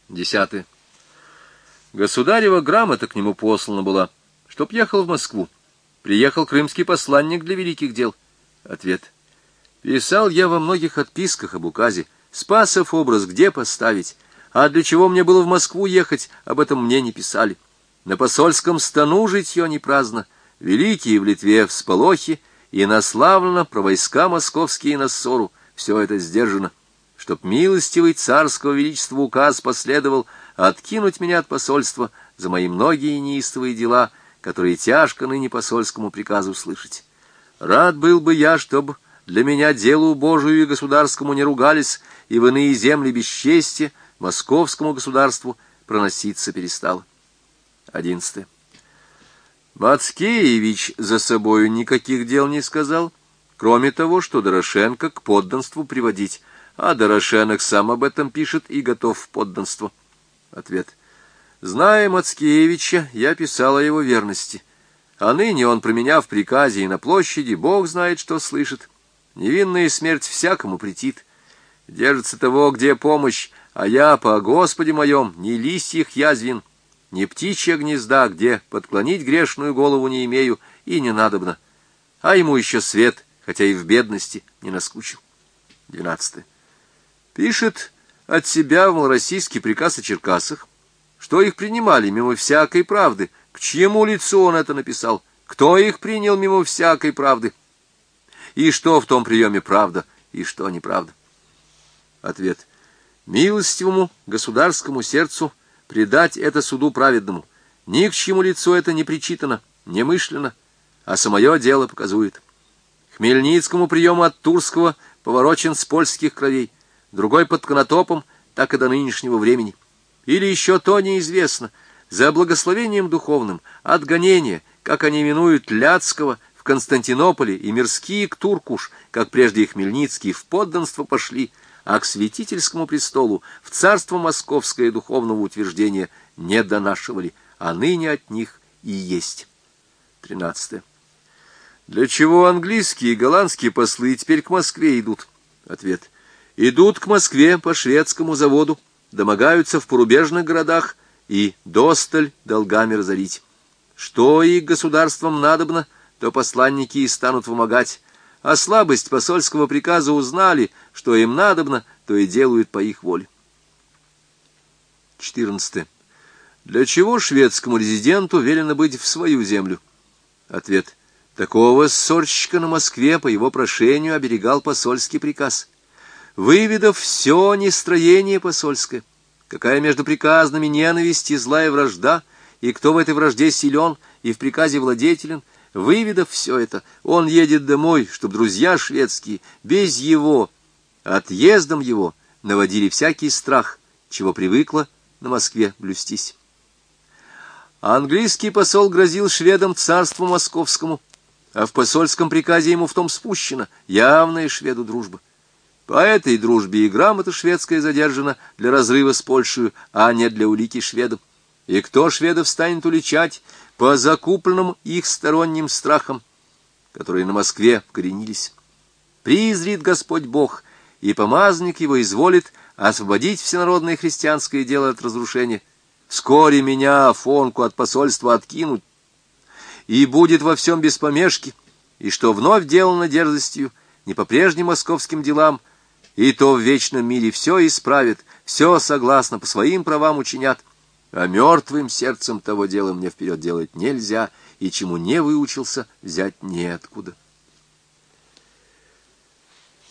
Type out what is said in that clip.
10. Государева грамота к нему послана была, чтоб ехал в Москву. Приехал крымский посланник для великих дел. Ответ. Писал я во многих отписках об указе. Спасов образ где поставить? А для чего мне было в Москву ехать, об этом мне не писали. На посольском стану житье не праздно. Великие в Литве всполохи, и наславлено про войска московские на ссору. Все это сдержано. Чтоб милостивый царского величества указ последовал откинуть меня от посольства за мои многие неистовые дела, которые тяжко ныне посольскому приказу слышать. Рад был бы я, чтоб для меня делу Божию и государскому не ругались, и в иные земли бесчестия московскому государству проноситься перестало. 11. Мацкевич за собою никаких дел не сказал, кроме того, что Дорошенко к подданству приводить, а Дорошенок сам об этом пишет и готов в подданство. Ответ. Зная Мацкевича, я писал о его верности, а ныне он про меня в приказе и на площади, Бог знает, что слышит. Невинная смерть всякому претит. Держится того, где помощь, а я, по Господе моем, ни листьях язвин, ни птичья гнезда, где подклонить грешную голову не имею и не надобно. А ему еще свет, хотя и в бедности, не наскучил. 12. Пишет от себя в малороссийский приказ о Черкасах, что их принимали мимо всякой правды. К чьему лицу он это написал? Кто их принял мимо всякой правды? И что в том приеме правда, и что неправда? Ответ. Милостивому государскому сердцу предать это суду праведному. Ни к чему лицу это не причитано, не мышленно, а самое дело показует. Хмельницкому приему от Турского поворочен с польских кровей, другой под Конотопом, так и до нынешнего времени. Или еще то неизвестно, за благословением духовным, от гонения, как они именуют Ляцкого, в Константинополе, и мирские к Туркуш, как прежде и Хмельницкий, в подданство пошли, а к святительскому престолу, в царство московское духовного утверждения не донашивали, а ныне от них и есть. 13. Для чего английские и голландские послы теперь к Москве идут? Ответ. Идут к Москве по шведскому заводу, домогаются в порубежных городах и досталь долгами разорить. Что их государствам надобно, то посланники и станут вымогать, а слабость посольского приказа узнали, что им надобно, то и делают по их воле. 14. Для чего шведскому резиденту велено быть в свою землю? Ответ. Такого ссорщика на Москве по его прошению оберегал посольский приказ. Выведав все нестроение посольское, какая между приказными ненависть и злая вражда, и кто в этой вражде силен и в приказе владетелен, выведав все это, он едет домой, чтобы друзья шведские без его, отъездом его, наводили всякий страх, чего привыкла на Москве блюстись. Английский посол грозил шведам царству московскому, а в посольском приказе ему в том спущено явная шведу дружба. По этой дружбе и грамота шведская задержана для разрыва с Польшей, а не для улики шведам. И кто шведов станет уличать по закупленным их сторонним страхам, которые на Москве вкоренились? Призрит Господь Бог, и помазанник его изволит освободить всенародное христианское дело от разрушения. Вскоре меня, Афонку, от посольства откинут, и будет во всем без помешки, и что вновь делано дерзостью, не по прежним московским делам, и то в вечном мире все исправят, все согласно по своим правам учинят, а мертвым сердцем того дела мне вперед делать нельзя, и чему не выучился, взять неоткуда.